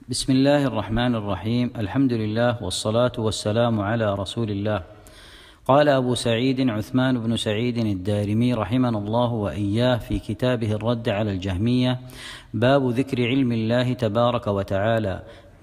بسم الله الرحمن الرحيم. الحمد لله والصلاة والسلام على رسول الله. قال أبو سعيد عثمان بن سعيد الدارمي رحمنا الله وإياه في كتابه الرد على الجهمية: باب ذكر علم الله تبارك وتعالى.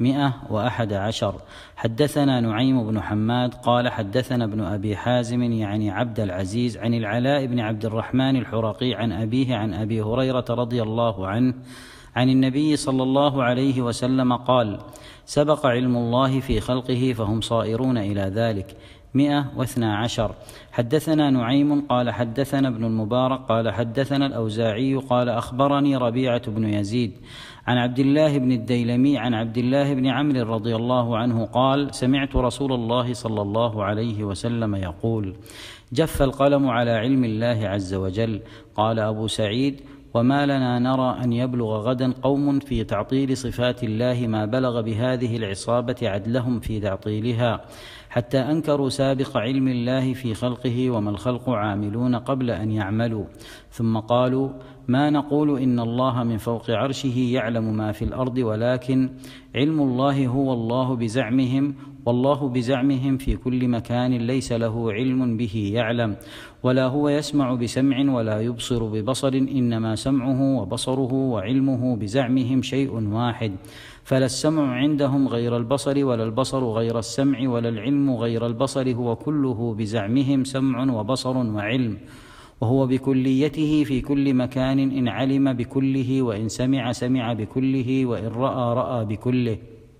111. حدثنا نعيم بن حماد قال حدثنا ابن أبي حازم يعني عبد العزيز عن العلاء بن عبد الرحمن الحرقي عن أبيه عن أبي هريرة رضي الله عنه عن النبي صلى الله عليه وسلم قال: سبق علم الله في خلقه فهم صائرون إلى ذلك. 112. حدثنا نعيم قال حدثنا ابن المبارك قال حدثنا الأوزاعي قال أخبرني ربيعة بن يزيد عن عبد الله بن الديلمي عن عبد الله بن عمرو رضي الله عنه قال: سمعت رسول الله صلى الله عليه وسلم يقول: جف القلم على علم الله عز وجل. قال أبو سعيد: وما لنا نرى أن يبلغ غدا قوم في تعطيل صفات الله ما بلغ بهذه العصابة عدلهم في تعطيلها، حتى أنكروا سابق علم الله في خلقه وما الخلق عاملون قبل أن يعملوا، ثم قالوا: ما نقول إن الله من فوق عرشه يعلم ما في الأرض، ولكن علم الله هو الله بزعمهم، والله بزعمهم في كل مكان ليس له علم به يعلم، ولا هو يسمع بسمع ولا يبصر ببصر، إنما سمعه وبصره وعلمه بزعمهم شيء واحد، فلا السمع عندهم غير البصر ولا البصر غير السمع ولا العلم غير البصر، هو كله بزعمهم سمع وبصر وعلم، وهو بكليته في كل مكان، إن علم بكله وإن سمع سمع بكله وإن رأى رأى بكله.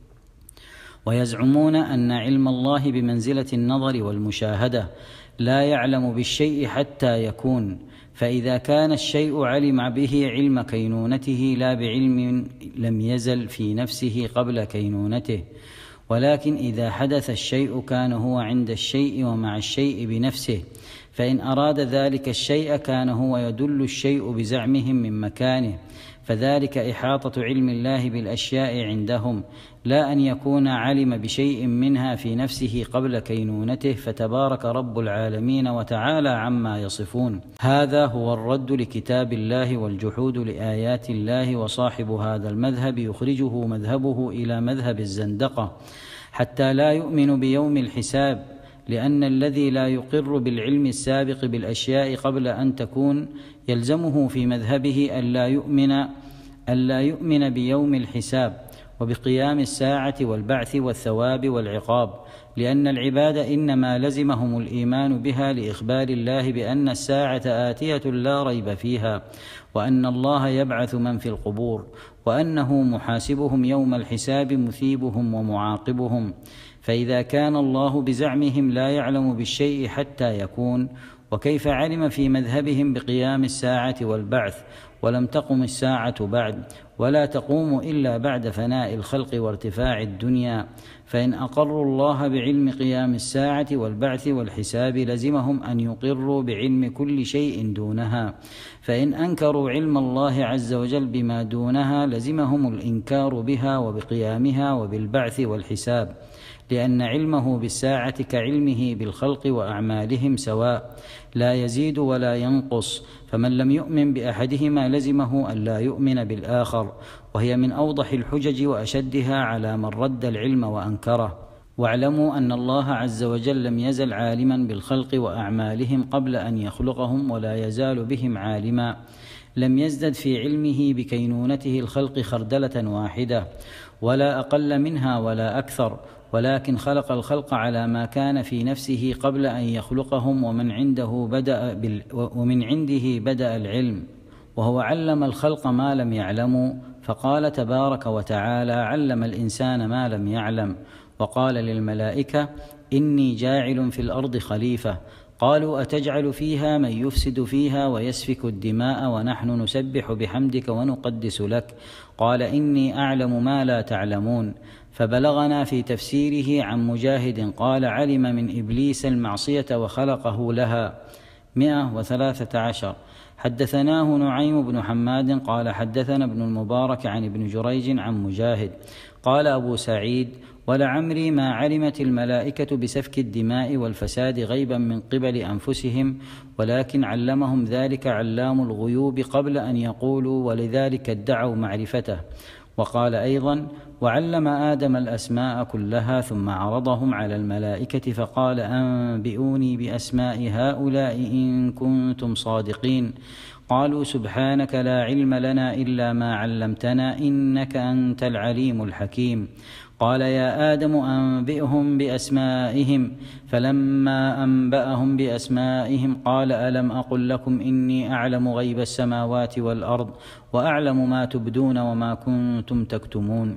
ويزعمون أن علم الله بمنزلة النظر والمشاهدة، لا يعلم بالشيء حتى يكون، فإذا كان الشيء علم به علم كينونته لا بعلم لم يزل في نفسه قبل كينونته، ولكن إذا حدث الشيء كان هو عند الشيء ومع الشيء بنفسه، فإن أراد ذلك الشيء كان هو يدل الشيء بزعمهم من مكانه، فذلك إحاطة علم الله بالأشياء عندهم، لا أن يكون علم بشيء منها في نفسه قبل كينونته، فتبارك رب العالمين وتعالى عما يصفون. هذا هو الرد لكتاب الله والجحود لآيات الله، وصاحب هذا المذهب يخرجه مذهبه إلى مذهب الزندقة حتى لا يؤمن بيوم الحساب، لأن الذي لا يقر بالعلم السابق بالأشياء قبل أن تكون يلزمه في مذهبه ألا يؤمن بيوم الحساب وبقيام الساعة والبعث والثواب والعقاب، لأن العباد إنما لزمهم الإيمان بها لإخبار الله بأن الساعة آتية لا ريب فيها، وأن الله يبعث من في القبور، وأنه محاسبهم يوم الحساب مثيبهم ومعاقبهم. فإذا كان الله بزعمهم لا يعلم بالشيء حتى يكون، وكيف علم في مذهبهم بقيام الساعة والبعث، ولم تقم الساعة بعد، ولا تقوم إلا بعد فناء الخلق وارتفاع الدنيا، فإن أقروا الله بعلم قيام الساعة والبعث والحساب لزمهم أن يقروا بعلم كل شيء دونها، فإن أنكروا علم الله عز وجل بما دونها لزمهم الإنكار بها وبقيامها وبالبعث والحساب، لأن علمه بالساعة كعلمه بالخلق وأعمالهم سواء، لا يزيد ولا ينقص، فمن لم يؤمن بأحدهما لزمه أن لا يؤمن بالآخر، وهي من أوضح الحجج وأشدها على من رد العلم وأنكره. واعلموا أن الله عز وجل لم يزل عالما بالخلق وأعمالهم قبل أن يخلقهم، ولا يزال بهم عالما، لم يزدد في علمه بكينونته الخلق خردلة واحدة ولا أقل منها ولا أكثر، ولكن خلق الخلق على ما كان في نفسه قبل أن يخلقهم، ومن عنده بدأ العلم، وهو علم الخلق ما لم يعلموا، فقال تبارك وتعالى: علم الإنسان ما لم يعلم. وقال للملائكة: إني جاعل في الأرض خليفة. قالوا: أتجعل فيها من يفسد فيها ويسفك الدماء ونحن نسبح بحمدك ونقدس لك؟ قال: إني أعلم ما لا تعلمون. فبلغنا في تفسيره عن مجاهد قال: علم من إبليس المعصية وخلقه لها. 113. حدثناه نعيم بن حماد قال حدثنا ابن المبارك عن ابن جريج عن مجاهد قال أبو سعيد: ولعمري ما علمت الملائكة بسفك الدماء والفساد غيبا من قبل أنفسهم، ولكن علمهم ذلك علام الغيوب قبل أن يقولوا، ولذلك ادعوا معرفته. وقال أيضا: وعلم آدم الأسماء كلها ثم عرضهم على الملائكة فقال: أنبئوني بأسماء هؤلاء إن كنتم صادقين. قالوا: سبحانك لا علم لنا إلا ما علمتنا إنك أنت العليم الحكيم. قال: يا آدم أنبئهم بأسمائهم. فلما أنبأهم بأسمائهم قال: ألم أقل لكم إني أعلم غيب السماوات والأرض وأعلم ما تبدون وما كنتم تكتمون.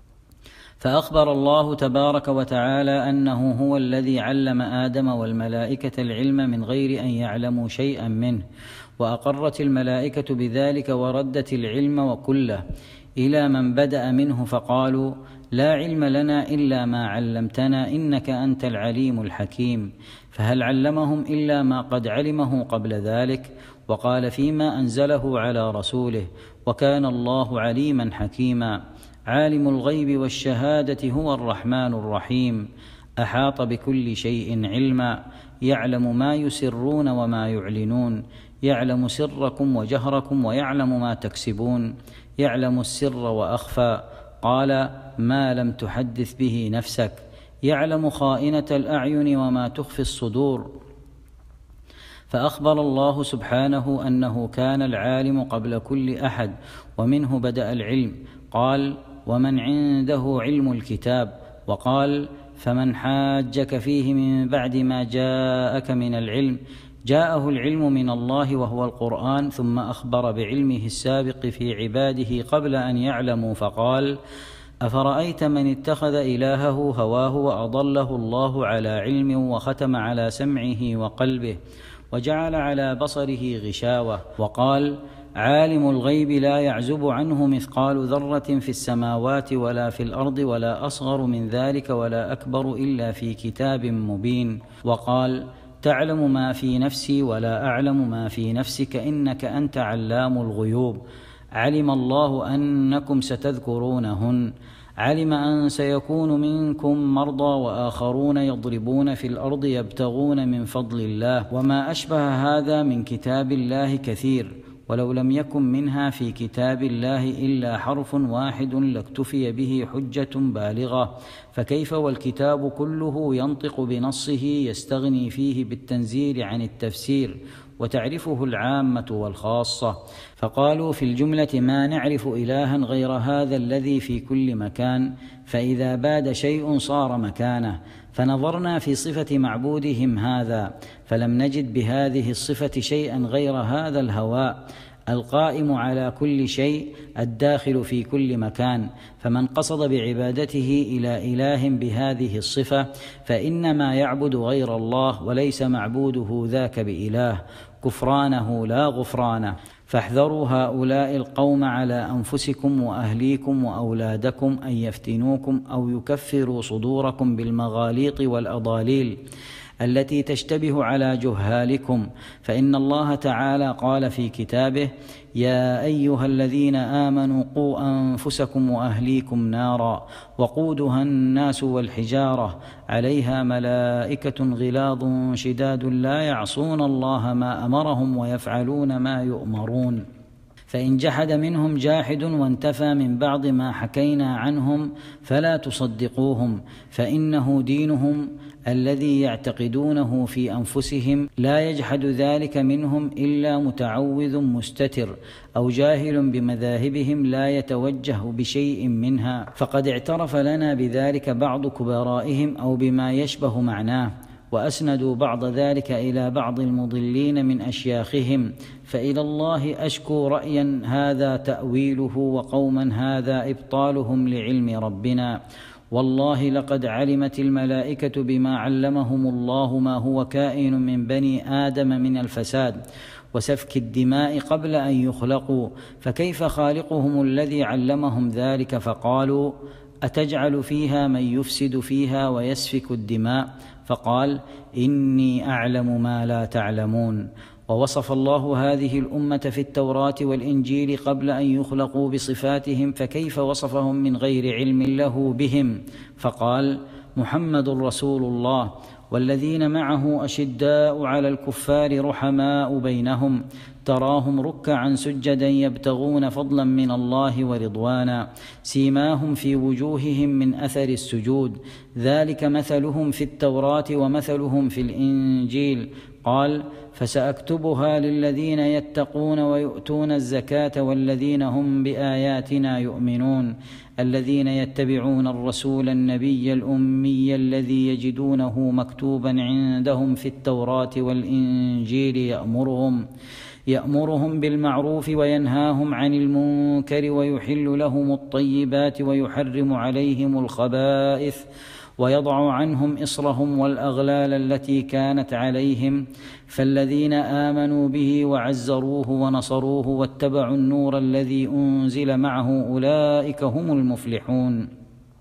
فأخبر الله تبارك وتعالى أنه هو الذي علم آدم والملائكة العلم من غير أن يعلموا شيئا منه، وأقرت الملائكة بذلك وردت العلم وكله إلى من بدأ منه فقالوا: لا علم لنا إلا ما علمتنا إنك أنت العليم الحكيم. فهل علمهم إلا ما قد علمه قبل ذلك؟ وقال فيما أنزله على رسوله: وكان الله عليما حكيما. عالم الغيب والشهادة هو الرحمن الرحيم، أحاط بكل شيء علما، يعلم ما يسرون وما يعلنون، يعلم سركم وجهركم ويعلم ما تكسبون، يعلم السر وأخفى. قال: ما لم تحدث به نفسك، يعلم خائنة الأعين وما تخفي الصدور. فأخبر الله سبحانه أنه كان العالم قبل كل أحد ومنه بدأ العلم. قال: ومن عنده علم الكتاب. وقال: فمن حاجك فيه من بعد ما جاءك من العلم، جاءه العلم من الله وهو القرآن، ثم أخبر بعلمه السابق في عباده قبل أن يعلموا فقال: أفرأيت من اتخذ إلهه هواه وأضله الله على علم وختم على سمعه وقلبه وجعل على بصره غشاوة. وقال: عالم الغيب لا يعزب عنه مثقال ذرة في السماوات ولا في الأرض ولا أصغر من ذلك ولا أكبر إلا في كتاب مبين. وقال: تعلم ما في نفسي ولا أعلم ما في نفسك إنك أنت علام الغيوب. علم الله أنكم ستذكرونهن، علم أن سيكون منكم مرضى وآخرون يضربون في الأرض يبتغون من فضل الله، وما أشبه هذا من كتاب الله كثير، ولو لم يكن منها في كتاب الله إلا حرف واحد لاكتفي به حجة بالغة، فكيف والكتاب كله ينطق بنصه يستغني فيه بالتنزيل عن التفسير وتعرفه العامة والخاصة. فقالوا في الجملة: ما نعرف إلها غير هذا الذي في كل مكان، فإذا باد شيء صار مكانه. فنظرنا في صفة معبودهم هذا فلم نجد بهذه الصفة شيئا غير هذا الهواء القائم على كل شيء الداخل في كل مكان، فمن قصد بعبادته إلى إله بهذه الصفة فإنما يعبد غير الله وليس معبوده ذاك بإله، كفرانه لا غفرانه. فاحذروا هؤلاء القوم على أنفسكم وأهليكم وأولادكم أن يفتنوكم أو يكفروا صدوركم بالمغاليط والأضاليل التي تشتبه على جهالكم، فإن الله تعالى قال في كتابه: يا أيها الذين آمنوا قوا أنفسكم وأهليكم نارا وقودها الناس والحجارة عليها ملائكة غلاظ شداد لا يعصون الله ما أمرهم ويفعلون ما يؤمرون. فإن جحد منهم جاحد وانتفى من بعض ما حكينا عنهم فلا تصدقوهم، فإنه دينهم الذي يعتقدونه في أنفسهم، لا يجحد ذلك منهم إلا متعوذ مستتر أو جاهل بمذاهبهم لا يتوجه بشيء منها، فقد اعترف لنا بذلك بعض كبرائهم أو بما يشبه معناه، وأسندوا بعض ذلك إلى بعض المضلين من أشياخهم. فإلى الله أشكو رأيا هذا تأويله وقوما هذا إبطالهم لعلم ربنا. والله لقد علمت الملائكة بما علمهم الله ما هو كائن من بني آدم من الفساد وسفك الدماء قبل أن يخلقوا، فكيف خالقهم الذي علمهم ذلك؟ فقالوا: أتجعل فيها من يفسد فيها ويسفك الدماء؟ فقال: إني أعلم ما لا تعلمون. ووصف الله هذه الأمة في التوراة والإنجيل قبل أن يخلقوا بصفاتهم، فكيف وصفهم من غير علم له بهم؟ فقال: محمد رسول الله، والذين معه أشداء على الكفار رحماء بينهم تراهم ركعا سجدا يبتغون فضلا من الله ورضوانا سيماهم في وجوههم من أثر السجود ذلك مثلهم في التوراة ومثلهم في الإنجيل. قال: فسأكتبها للذين يتقون ويؤتون الزكاة والذين هم بآياتنا يؤمنون الذين يتبعون الرسول النبي الأمي الذي يجدونه مكتوبا عندهم في التوراة والإنجيل يأمرهم بالمعروف وينهاهم عن المنكر ويحل لهم الطيبات ويحرم عليهم الخبائث ويضع عنهم إصرهم والأغلال التي كانت عليهم فالذين آمنوا به وعزروه ونصروه واتبعوا النور الذي أنزل معه أولئك هم المفلحون.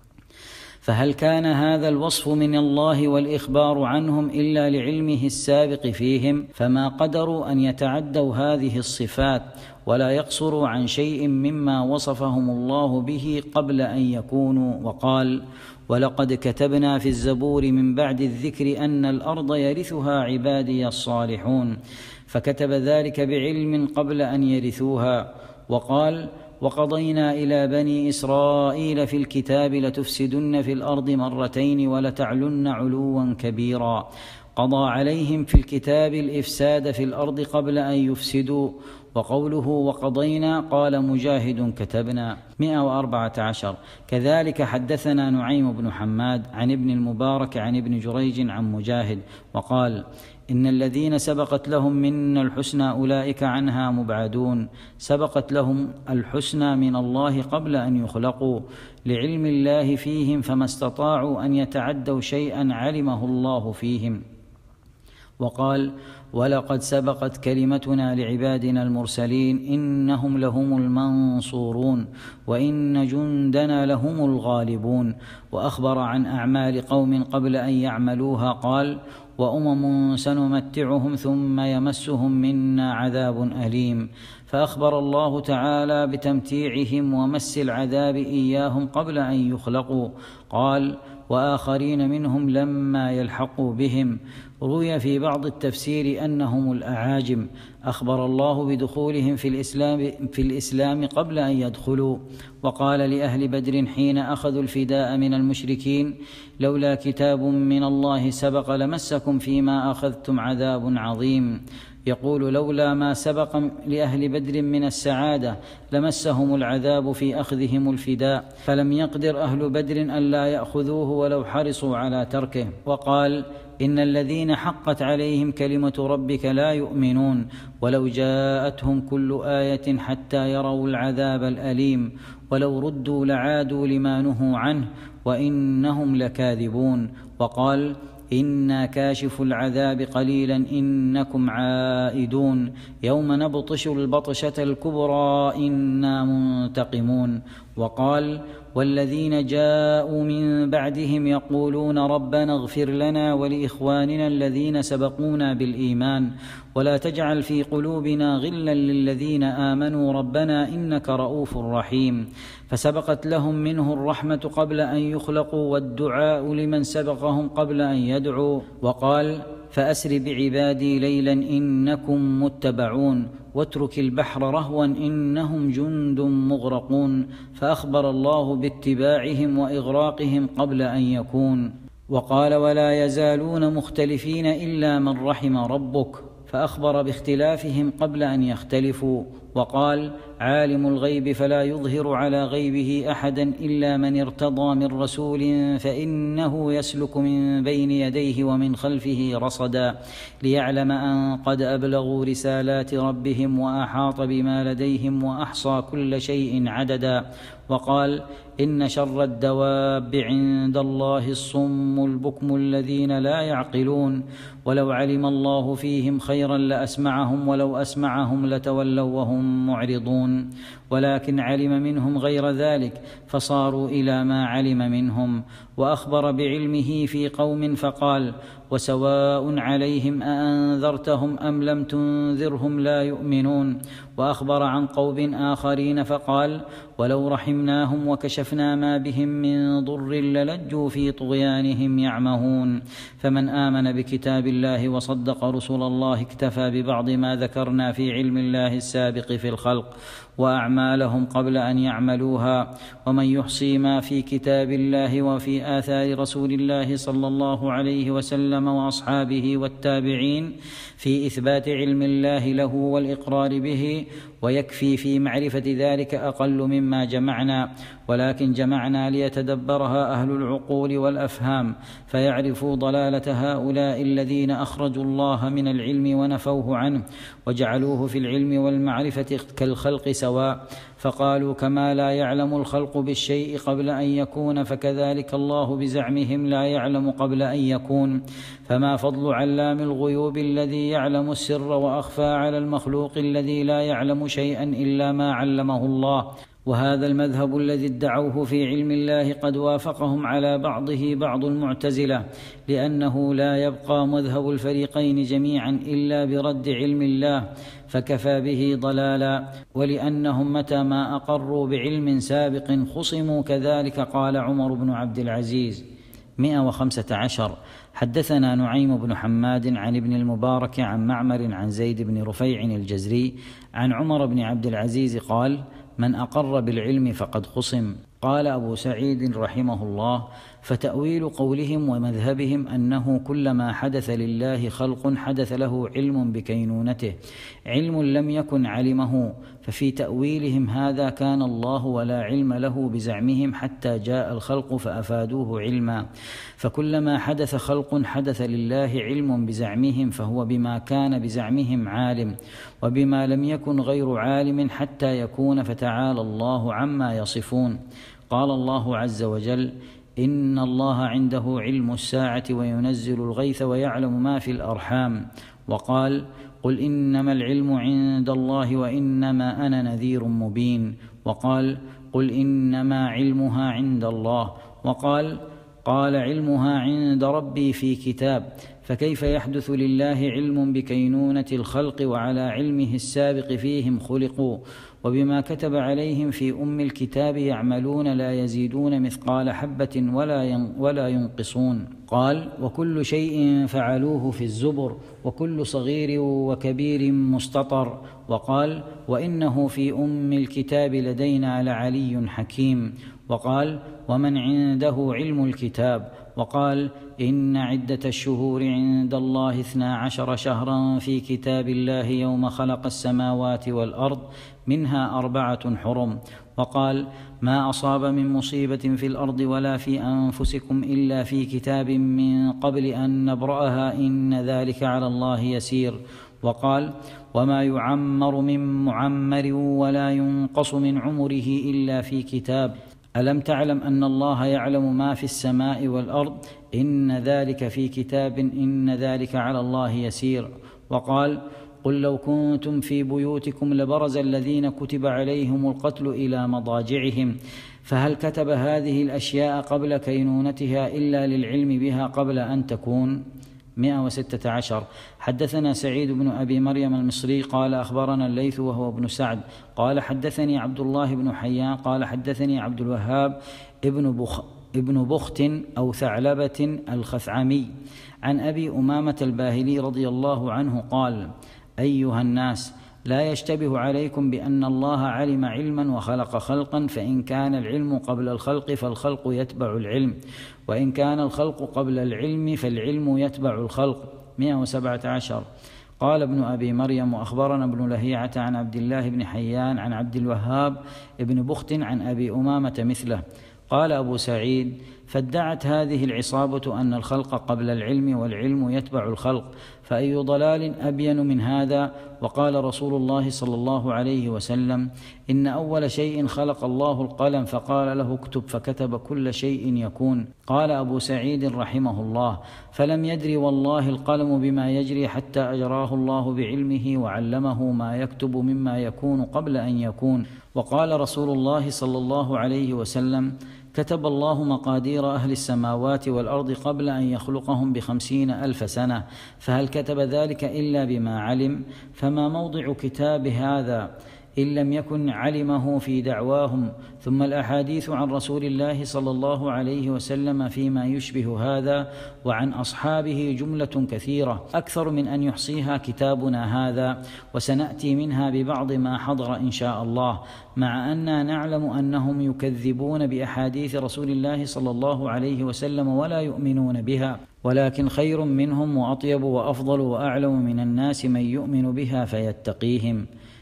فهل كان هذا الوصف من الله والإخبار عنهم إلا لعلمه السابق فيهم؟ فما قدروا أن يتعدوا هذه الصفات ولا يقصروا عن شيء مما وصفهم الله به قبل أن يكونوا. وقال: ولقد كتبنا في الزبور من بعد الذكر أن الأرض يرثها عبادي الصالحون، فكتب ذلك بعلم قبل أن يرثوها. وقال: وقضينا إلى بني إسرائيل في الكتاب لتفسدن في الأرض مرتين ولتعلن علوا كبيرا. قضى عليهم في الكتاب الإفساد في الأرض قبل أن يفسدوا. وقوله وقضينا قال مجاهد كتبنا 114. كذلك حدثنا نعيم بن حماد عن ابن المبارك عن ابن جريج عن مجاهد وقال: إن الذين سبقت لهم منا الحسنى أولئك عنها مبعدون. سبقت لهم الحسنى من الله قبل أن يخلقوا لعلم الله فيهم فما استطاعوا أن يتعدوا شيئا علمه الله فيهم. وقال: ولقد سبقت كلمتنا لعبادنا المرسلين إنهم لهم المنصورون وإن جندنا لهم الغالبون. وأخبر عن أعمال قوم قبل أن يعملوها قال: وأمم سنمتعهم ثم يمسهم منا عذاب أليم. فأخبر الله تعالى بتمتيعهم ومس العذاب إياهم قبل أن يخلقوا. قال: وآخرين منهم لما يلحقوا بهم. روي في بعض التفسير أنهم الأعاجم. أخبر الله بدخولهم في الإسلام قبل أن يدخلوا. وقال لأهل بدر حين أخذوا الفداء من المشركين: لولا كتاب من الله سبق لمسكم فيما أخذتم عذاب عظيم. يقول: لولا ما سبق لأهل بدر من السعادة لمسهم العذاب في أخذهم الفداء، فلم يقدر أهل بدر أن لا يأخذوه ولو حرصوا على تركه. وقال: إن الذين حقت عليهم كلمة ربك لا يؤمنون ولو جاءتهم كل آية حتى يروا العذاب الأليم ولو ردوا لعادوا لما نهوا عنه وإنهم لكاذبون. وقال: إنا كاشف العذاب قليلا إنكم عائدون يوم نبطش البطشة الكبرى إنا منتقمون. وقال: والذين جاءوا من بعدهم يقولون ربنا اغفر لنا ولإخواننا الذين سبقونا بالإيمان ولا تجعل في قلوبنا غلا للذين آمنوا ربنا إنك رؤوف رحيم. فسبقت لهم منه الرحمة قبل أن يخلقوا والدعاء لمن سبقهم قبل أن يدعوا. وقال: فأسر بعبادي ليلا إنكم متبعون واترك البحر رهوا إنهم جند مغرقون. فأخبر الله باتباعهم وإغراقهم قبل أن يكون. وقال: ولا يزالون مختلفين إلا من رحم ربك. فأخبر باختلافهم قبل أن يختلفوا. وقال: عالم الغيب فلا يظهر على غيبه أحدا إلا من ارتضى من رسول فإنه يسلك من بين يديه ومن خلفه رصدا ليعلم أن قد أبلغوا رسالات ربهم وأحاط بما لديهم وأحصى كل شيء عددا. وقال: إن شر الدواب عند الله الصم البكم الذين لا يعقلون ولو علم الله فيهم خيرا لأسمعهم ولو أسمعهم لتولوا وهم معرضون ولكن علم منهم غير ذلك فصاروا إلى ما علم منهم. وأخبر بعلمه في قوم فقال: وسواء عليهم أأنذرتهم أم لم تنذرهم لا يؤمنون. وأخبر عن قوم آخرين فقال: ولو رحمناهم وكشفنا ما بهم من ضر للجوا في طغيانهم يعمهون. فمن آمن بكتاب الله وصدق رسل الله اكتفى ببعض ما ذكرنا في علم الله السابق في الخلق وأعمالهم قبل أن يعملوها. ومن يحصي ما في كتاب الله وفي آثار رسول الله صلى الله عليه وسلم وأصحابه والتابعين في إثبات علم الله له والإقرار به، ويكفي في معرفة ذلك أقل مما جمعنا، ولكن جمعنا ليتدبرها أهل العقول والأفهام فيعرفوا ضلالة هؤلاء الذين أخرجوا الله من العلم ونفوه عنه وجعلوه في العلم والمعرفة كالخلق سواء، فقالوا كما لا يعلم الخلق بالشيء قبل أن يكون فكذلك الله بزعمهم لا يعلم قبل أن يكون. فما فضل علام الغيوب الذي يعلم السر وأخفى على المخلوق الذي لا يعلم شيئا إلا ما علمه الله. وهذا المذهب الذي ادعوه في علم الله قد وافقهم على بعضه بعض المعتزلة، لأنه لا يبقى مذهب الفريقين جميعا إلا برد علم الله فكفى به ضلالا، ولأنهم متى ما أقروا بعلم سابق خصموا كذلك. قال عمر بن عبد العزيز 115: حدثنا نعيم بن حماد عن ابن المبارك عن معمر عن زيد بن رفيع الجزري عن عمر بن عبد العزيز قال: من أقر بالعلم فقد خصم. قال أبو سعيد رحمه الله: فتأويل قولهم ومذهبهم أنه كلما حدث لله خلق حدث له علم بكينونته، علم لم يكن علمه، ففي تأويلهم هذا كان الله ولا علم له بزعمهم حتى جاء الخلق فأفادوه علما. فكلما حدث خلق حدث لله علم بزعمهم، فهو بما كان بزعمهم عالم، وبما لم يكن غير عالم حتى يكون، فتعالى الله عما يصفون. قال الله عز وجل: إن الله عنده علم الساعة وينزل الغيث ويعلم ما في الأرحام. وقال: قل إنما العلم عند الله وإنما أنا نذير مبين. وقال: قل إنما علمها عند الله. وقال: قال علمها عند ربي في كتاب. فكيف يحدث لله علم بكينونة الخلق وعلى علمه السابق فيهم خلقوا، وبما كتب عليهم في أم الكتاب يعملون لا يزيدون مثقال حبة ولا ينقصون. قال: وكل شيء فعلوه في الزبر، وكل صغير وكبير مستطر. وقال: وإنه في أم الكتاب لدينا لعلي حكيم. وقال: ومن عنده علم الكتاب. وقال: إن عدة الشهور عند الله 12 شهرا في كتاب الله يوم خلق السماوات والأرض منها 4 حرم. وقال: ما أصاب من مصيبة في الأرض ولا في أنفسكم إلا في كتاب من قبل أن نبرأها إن ذلك على الله يسير. وقال: وما يعمر من معمر ولا ينقص من عمره إلا في كتاب. ألم تعلم أن الله يعلم ما في السماء والأرض إن ذلك في كتاب إن ذلك على الله يسير. وقال: قل لو كنتم في بيوتكم لبرز الذين كتب عليهم القتل إلى مضاجعهم، فهل كتب هذه الأشياء قبل كينونتها إلا للعلم بها قبل أن تكون؟ 116: حدثنا سعيد بن أبي مريم المصري قال أخبرنا الليث وهو ابن سعد قال حدثني عبد الله بن حيان قال حدثني عبد الوهاب ابن بخت أو ثعلبة الخثعمي عن أبي أمامة الباهلي رضي الله عنه قال: أيها الناس، لا يشتبه عليكم بأن الله علم علما وخلق خلقا، فإن كان العلم قبل الخلق فالخلق يتبع العلم، وإن كان الخلق قبل العلم فالعلم يتبع الخلق. 117: قال ابن أبي مريم وأخبرنا ابن لهيعة عن عبد الله بن حيان عن عبد الوهاب ابن بخت عن أبي أمامة مثله. قال أبو سعيد: فادعت هذه العصابة أن الخلق قبل العلم والعلم يتبع الخلق، فأي ضلال أبين من هذا؟ وقال رسول الله صلى الله عليه وسلم: إن أول شيء خلق الله القلم فقال له اكتب، فكتب كل شيء يكون. قال أبو سعيد رحمه الله: فلم يدر والله القلم بما يجري حتى أجراه الله بعلمه وعلمه ما يكتب مما يكون قبل أن يكون. وقال رسول الله صلى الله عليه وسلم: كتب الله مقادير أهل السماوات والأرض قبل أن يخلقهم ب50,000 سنة، فهل كتب ذلك إلا بما علم؟ فما موضع كتاب هذا إن لم يكن علمه في دعواهم؟ ثم الأحاديث عن رسول الله صلى الله عليه وسلم فيما يشبه هذا وعن أصحابه جملة كثيرة أكثر من أن يحصيها كتابنا هذا، وسنأتي منها ببعض ما حضر إن شاء الله، مع أننا نعلم أنهم يكذبون بأحاديث رسول الله صلى الله عليه وسلم ولا يؤمنون بها، ولكن خير منهم وأطيب وأفضل وأعلم من الناس من يؤمن بها فيتقيهم.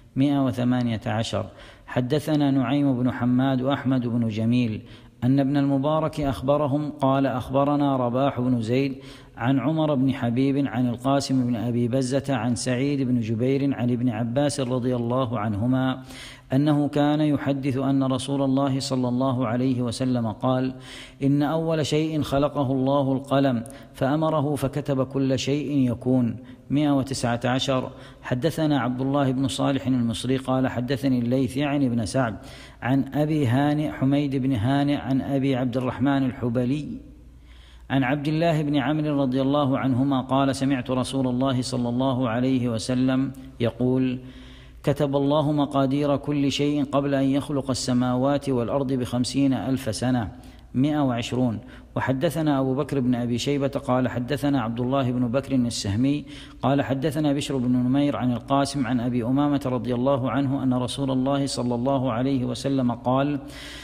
118. حدثنا نعيم بن حماد وأحمد بن جميل أن ابن المبارك أخبرهم قال: أخبرنا رباح بن زيد عن عمر بن حبيب عن القاسم بن أبي بزة عن سعيد بن جبير عن ابن عباس رضي الله عنهما أنه كان يحدث أن رسول الله صلى الله عليه وسلم قال: إن أول شيء خلقه الله القلم فأمره فكتب كل شيء يكون. 119. حدثنا عبد الله بن صالح المصري قال: حدثني الليث يعني بن سعد عن أبي هانئ حميد بن هانئ عن أبي عبد الرحمن الحبلي عن عبد الله بن عمرو رضي الله عنهما قال: سمعت رسول الله صلى الله عليه وسلم يقول: كتب الله مقادير كل شيء قبل أن يخلق السماوات والأرض ب50,000 سنة. 120. وحدثنا أبو بكر بن أبي شيبة قال: حدثنا عبد الله بن بكر السهمي قال: حدثنا بشر بن نمير عن القاسم عن أبي أمامة رضي الله عنه أن رسول الله صلى الله عليه وسلم قال: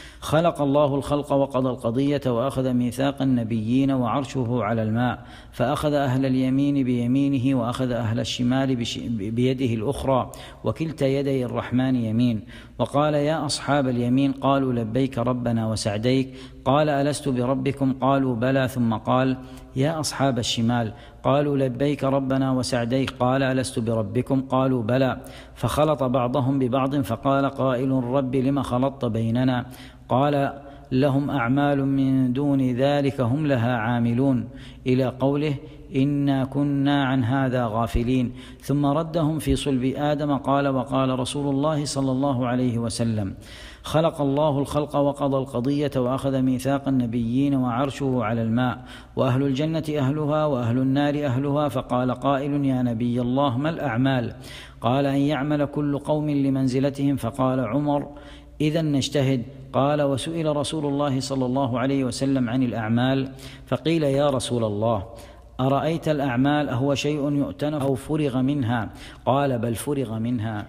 خلق الله الخلق وقضى القضية وأخذ ميثاق النبيين وعرشه على الماء، فأخذ أهل اليمين بيمينه وأخذ أهل الشمال بيده الأخرى، وكلتا يدي الرحمن يمين. وقال: يا أصحاب اليمين، قالوا: لبيك ربنا وسعديك. قال: ألست بربكم؟ قالوا: بلى. ثم قال: يا أصحاب الشمال، قالوا: لبيك ربنا وسعديك. قال: ألست بربكم؟ قالوا: بلى. فخلط بعضهم ببعض، فقال قائل: رب لم خلطت بيننا؟ قال: لهم أعمال من دون ذلك هم لها عاملون، إلى قوله: إنا كنا عن هذا غافلين. ثم ردهم في صلب آدم. قال: وقال رسول الله صلى الله عليه وسلم: خلق الله الخلق وقضى القضية وأخذ ميثاق النبيين وعرشه على الماء، وأهل الجنة أهلها وأهل النار أهلها. فقال قائل: يا نبي الله، ما الأعمال؟ قال: أن يعمل كل قوم لمنزلتهم. فقال عمر: إذا نجتهد. قال: وسئل رسول الله صلى الله عليه وسلم عن الأعمال، فقيل: يا رسول الله، أرأيت الأعمال أهو شيء يؤتنف أو فرغ منها؟ قال: بل فرغ منها.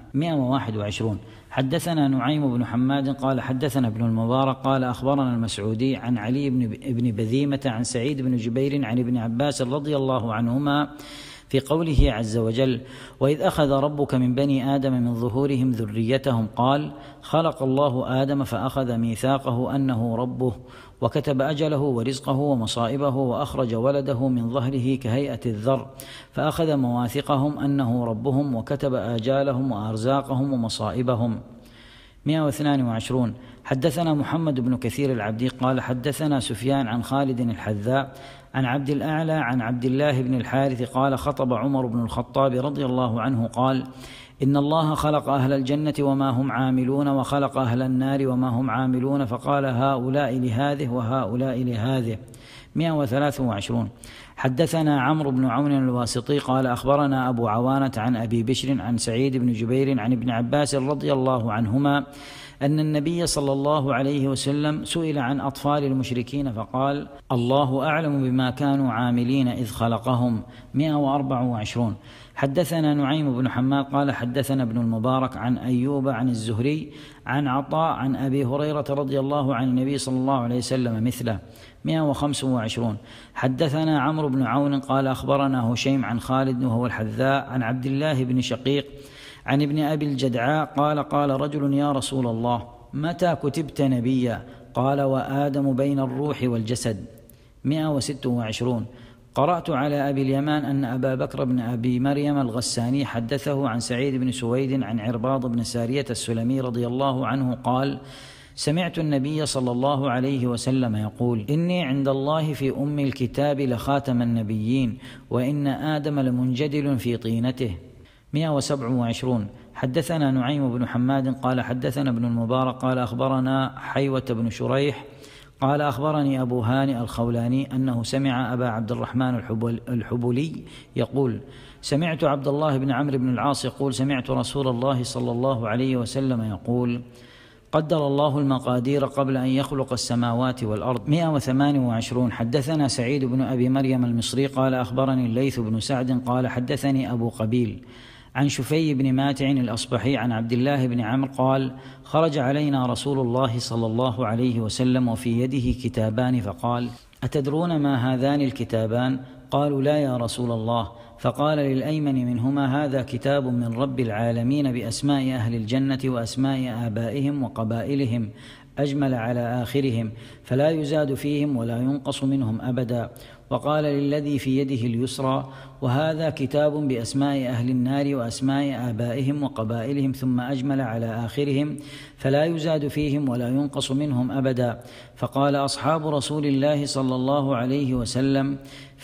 121. حدثنا نعيم بن حماد قال: حدثنا ابن المبارك قال: أخبرنا المسعودي عن علي بن بذيمة عن سعيد بن جبير عن ابن عباس رضي الله عنهما في قوله عز وجل: وإذ أخذ ربك من بني آدم من ظهورهم ذريتهم، قال: خلق الله آدم فأخذ ميثاقه أنه ربه، وكتب أجله ورزقه ومصائبه، وأخرج ولده من ظهره كهيئة الذر، فأخذ مواثقهم أنه ربهم، وكتب آجالهم وأرزاقهم ومصائبهم. 122. حدثنا محمد بن كثير العبدي قال: حدثنا سفيان عن خالد الحذاء عن عبد الأعلى عن عبد الله بن الحارث قال: خطب عمر بن الخطاب رضي الله عنه قال: إن الله خلق أهل الجنة وما هم عاملون، وخلق أهل النار وما هم عاملون، فقال: هؤلاء لهذه وهؤلاء لهذه. 123. حدثنا عمرو بن عون الواسطي قال: أخبرنا أبو عوانة عن أبي بشر عن سعيد بن جبير عن ابن عباس رضي الله عنهما أن النبي صلى الله عليه وسلم سئل عن أطفال المشركين فقال: الله أعلم بما كانوا عاملين إذ خلقهم. 124. حدثنا نعيم بن حماد قال: حدثنا ابن المبارك عن أيوب عن الزهري عن عطاء عن أبي هريرة رضي الله عن النبي صلى الله عليه وسلم مثله. 125. حدثنا عمرو بن عون قال: أخبرنا هشيم عن خالد وهو الحذاء عن عبد الله بن شقيق عن ابن أبي الجدعاء قال: قال رجل: يا رسول الله، متى كتبت نبيا؟ قال: وآدم بين الروح والجسد. 126. قرأت على أبي اليمان أن أبا بكر بن أبي مريم الغساني حدثه عن سعيد بن سويد عن عرباض بن سارية السلمي رضي الله عنه قال: سمعت النبي صلى الله عليه وسلم يقول: إني عند الله في أم الكتاب لخاتم النبيين، وإن آدم لمنجدل في طينته. 127. حدثنا نعيم بن حماد قال حدثنا ابن المبارك قال أخبرنا حيوة بن شريح قال أخبرني أبو هانئ الخولاني أنه سمع أبا عبد الرحمن الحبلي يقول: سمعت عبد الله بن عمرو بن العاص يقول: سمعت رسول الله صلى الله عليه وسلم يقول: قدر الله المقادير قبل أن يخلق السماوات والأرض. 128. حدثنا سعيد بن أبي مريم المصري قال أخبرني الليث بن سعد قال حدثني أبو قبيل عن شفي بن ماتع الأصبحي عن عبد الله بن عمرو قال: خرج علينا رسول الله صلى الله عليه وسلم وفي يده كتابان فقال: أتدرون ما هذان الكتابان؟ قالوا: لا يا رسول الله. فقال للأيمن منهما: هذا كتاب من رب العالمين بأسماء أهل الجنة وأسماء آبائهم وقبائلهم أجمل على آخرهم، فلا يزاد فيهم ولا ينقص منهم أبدا. وقال للذي في يده اليسرى: وهذا كتاب بأسماء أهل النار وأسماء آبائهم وقبائلهم ثم أجمل على آخرهم، فلا يزاد فيهم ولا ينقص منهم أبدا. فقال أصحاب رسول الله صلى الله عليه وسلم: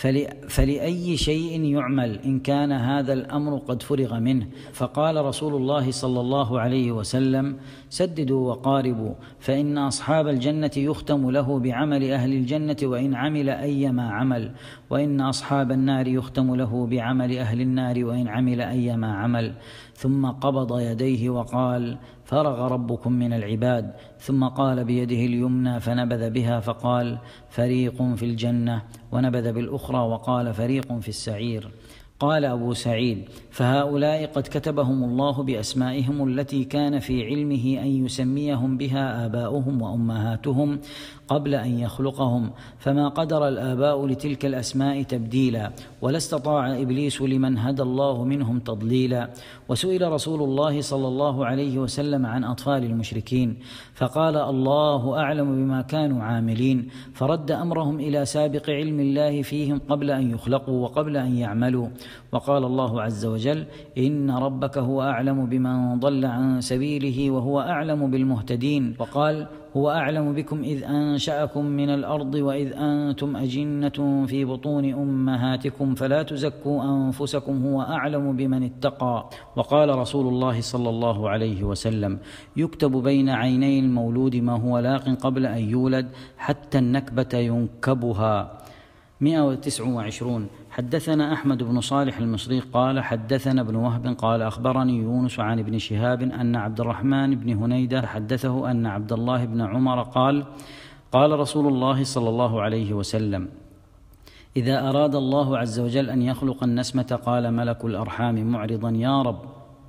فلأي شيء يعمل إن كان هذا الأمر قد فرغ منه؟ فقال رسول الله صلى الله عليه وسلم: سددوا وقاربوا، فإن أصحاب الجنة يختم له بعمل أهل الجنة وإن عمل أيما عمل، وإن أصحاب النار يختم له بعمل أهل النار وإن عمل أيما عمل. ثم قبض يديه وقال: فرغ ربكم من العباد. ثم قال بيده اليمنى فنبذ بها فقال: فريق في الجنة، ونبذ بالأخرى وقال: فريق في السعير. قال أبو سعيد: فهؤلاء قد كتبهم الله بأسمائهم التي كان في علمه أن يسميهم بها آباؤهم وأمهاتهم قبل أن يخلقهم، فما قدر الآباء لتلك الأسماء تبديلا، ولا استطاع إبليس لمن هدى الله منهم تضليلا. وسئل رسول الله صلى الله عليه وسلم عن أطفال المشركين فقال: الله أعلم بما كانوا عاملين، فرد أمرهم إلى سابق علم الله فيهم قبل أن يخلقوا وقبل أن يعملوا. وقال الله عز وجل: إن ربك هو أعلم بمن ضل عن سبيله وهو أعلم بالمهتدين. وقال: هو أعلم بكم إذ أنشأكم من الأرض وإذ أنتم أجنة في بطون أمهاتكم فلا تزكوا أنفسكم هو أعلم بمن اتقى. وقال رسول الله صلى الله عليه وسلم: يكتب بين عيني المولود ما هو لاق قبل أن يولد حتى النكبة ينكبها. 129. حدثنا أحمد بن صالح المصري قال حدثنا ابن وهب قال أخبرني يونس عن ابن شهاب أن عبد الرحمن بن هنيدة حدثه أن عبد الله بن عمر قال: قال رسول الله صلى الله عليه وسلم: إذا أراد الله عز وجل أن يخلق النسمة قال ملك الأرحام معرضا: يا رب،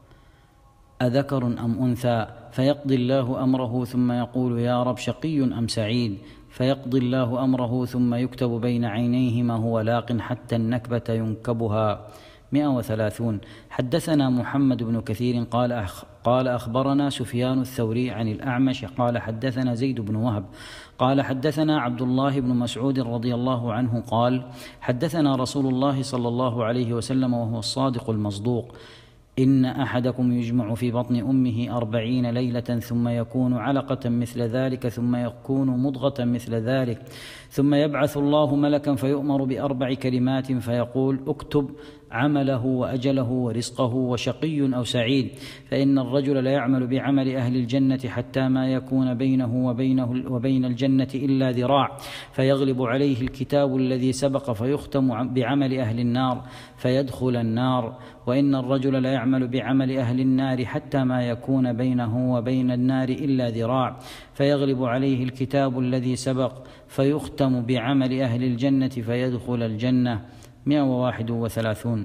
أذكر أم أنثى؟ فيقضي الله أمره ثم يقول: يا رب، شقي أم سعيد؟ فيقضي الله أمره ثم يكتب بين عينيه ما هو لاق حتى النكبة ينكبها. 130. حدثنا محمد بن كثير قال أخبرنا سفيان الثوري عن الأعمش قال حدثنا زيد بن وهب قال حدثنا عبد الله بن مسعود رضي الله عنه قال: حدثنا رسول الله صلى الله عليه وسلم وهو الصادق المصدوق: إن أحدكم يجمع في بطن أمه 40 ليلة ثم يكون علقة مثل ذلك ثم يكون مضغة مثل ذلك ثم يبعث الله ملكا فيؤمر ب4 كلمات فيقول: اكتب عمله وأجله ورزقه وشقي أو سعيد. فإن الرجل لا يعمل بعمل أهل الجنة حتى ما يكون بينه وبين الجنة إلا ذراع فيغلب عليه الكتاب الذي سبق فيختم بعمل أهل النار فيدخل النار. وإن الرجل لا يعمل بعمل أهل النار حتى ما يكون بينه وبين النار إلا ذراع فيغلب عليه الكتاب الذي سبق فيختم بعمل أهل الجنة فيدخل الجنة. 131.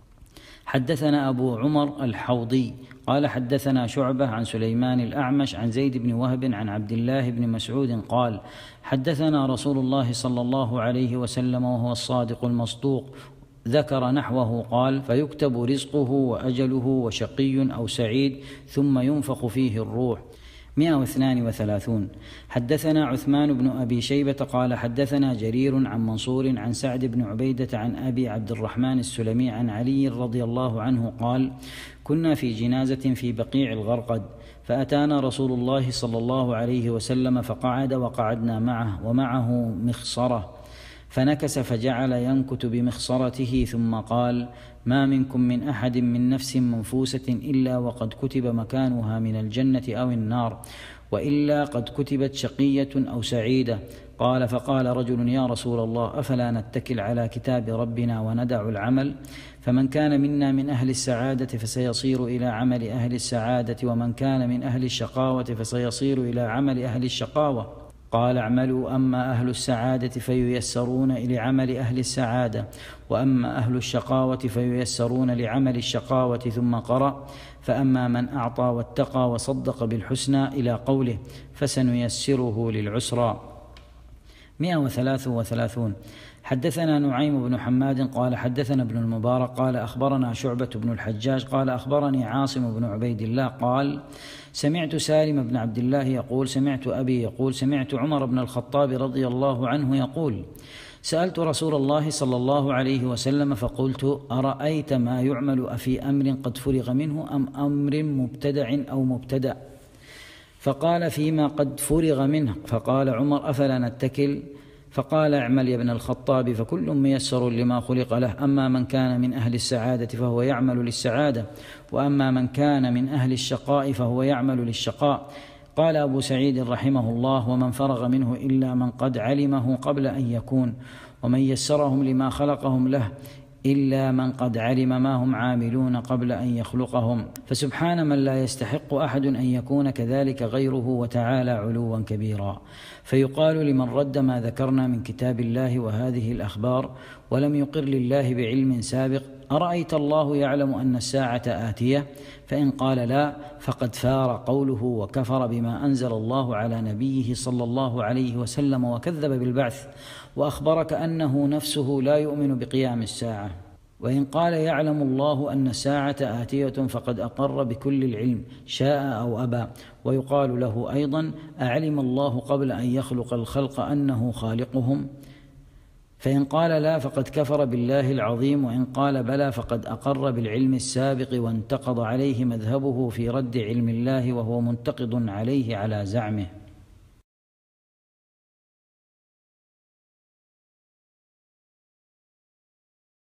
حدثنا أبو عمر الحوضي قال حدثنا شعبة عن سليمان الأعمش عن زيد بن وهب عن عبد الله بن مسعود قال: حدثنا رسول الله صلى الله عليه وسلم وهو الصادق المصدوق ذكر نحوه قال: فيكتب رزقه وأجله وشقي أو سعيد ثم ينفخ فيه الروح. 132. حدثنا عثمان بن أبي شيبة قال حدثنا جرير عن منصور عن سعد بن عبيدة عن أبي عبد الرحمن السلمي عن علي رضي الله عنه قال: كنا في جنازة في بقيع الغرقد، فأتانا رسول الله صلى الله عليه وسلم فقعد وقعدنا معه، ومعه مخصرة، فنكس فجعل ينكت بمخصرته ثم قال: ما منكم من أحد من نفس منفوسة إلا وقد كتب مكانها من الجنة أو النار، وإلا قد كتبت شقية أو سعيدة. قال: فقال رجل: يا رسول الله، أفلا نتكل على كتاب ربنا وندع العمل؟ فمن كان منا من أهل السعادة فسيصير إلى عمل أهل السعادة، ومن كان من أهل الشقاوة فسيصير إلى عمل أهل الشقاوة. قال: اعملوا، أما أهل السعادة فييسرون لعمل أهل السعادة، وأما أهل الشقاوة فييسرون لعمل الشقاوة. ثم قرأ: فأما من أعطى واتقى وصدق بالحسنى إلى قوله: فسنيسره للعسرى. 133. حدثنا نعيم بن حماد قال حدثنا ابن المبارك قال أخبرنا شعبة بن الحجاج قال أخبرني عاصم بن عبيد الله قال: سمعت سالم بن عبد الله يقول: سمعت أبي يقول: سمعت عمر بن الخطاب رضي الله عنه يقول: سألت رسول الله صلى الله عليه وسلم فقلت: أرأيت ما يعمل أفي أمر قد فرغ منه أم أمر مبتدع أو مبتدأ؟ فقال: فيما قد فرغ منه. فقال عمر: أفلا نتكل؟ فقال: اعمل يا ابن الخطاب، فكل ميسر لما خلق له، أما من كان من أهل السعادة فهو يعمل للسعادة، وأما من كان من أهل الشقاء فهو يعمل للشقاء. قال أبو سعيد رحمه الله: ومن فرغ منه إلا من قد علمه قبل أن يكون، ومن يسرهم لما خلقهم له إلا من قد علم ما هم عاملون قبل أن يخلقهم. فسبحان من لا يستحق أحد أن يكون كذلك غيره، وتعالى علوا كبيرا. فيقال لمن رد ما ذكرنا من كتاب الله وهذه الأخبار ولم يقر لله بعلم سابق: أرأيت الله يعلم أن الساعة آتية؟ فإن قال لا، فقد فار قوله وكفر بما أنزل الله على نبيه صلى الله عليه وسلم وكذب بالبعث، وأخبرك أنه نفسه لا يؤمن بقيام الساعة. وإن قال يعلم الله أن الساعة آتية فقد أقر بكل العلم شاء أو أبى. ويقال له أيضا: أعلم الله قبل أن يخلق الخلق أنه خالقهم؟ فإن قال لا فقد كفر بالله العظيم، وإن قال بلى فقد أقر بالعلم السابق، وانتقض عليه مذهبه في رد علم الله، وهو منتقض عليه على زعمه.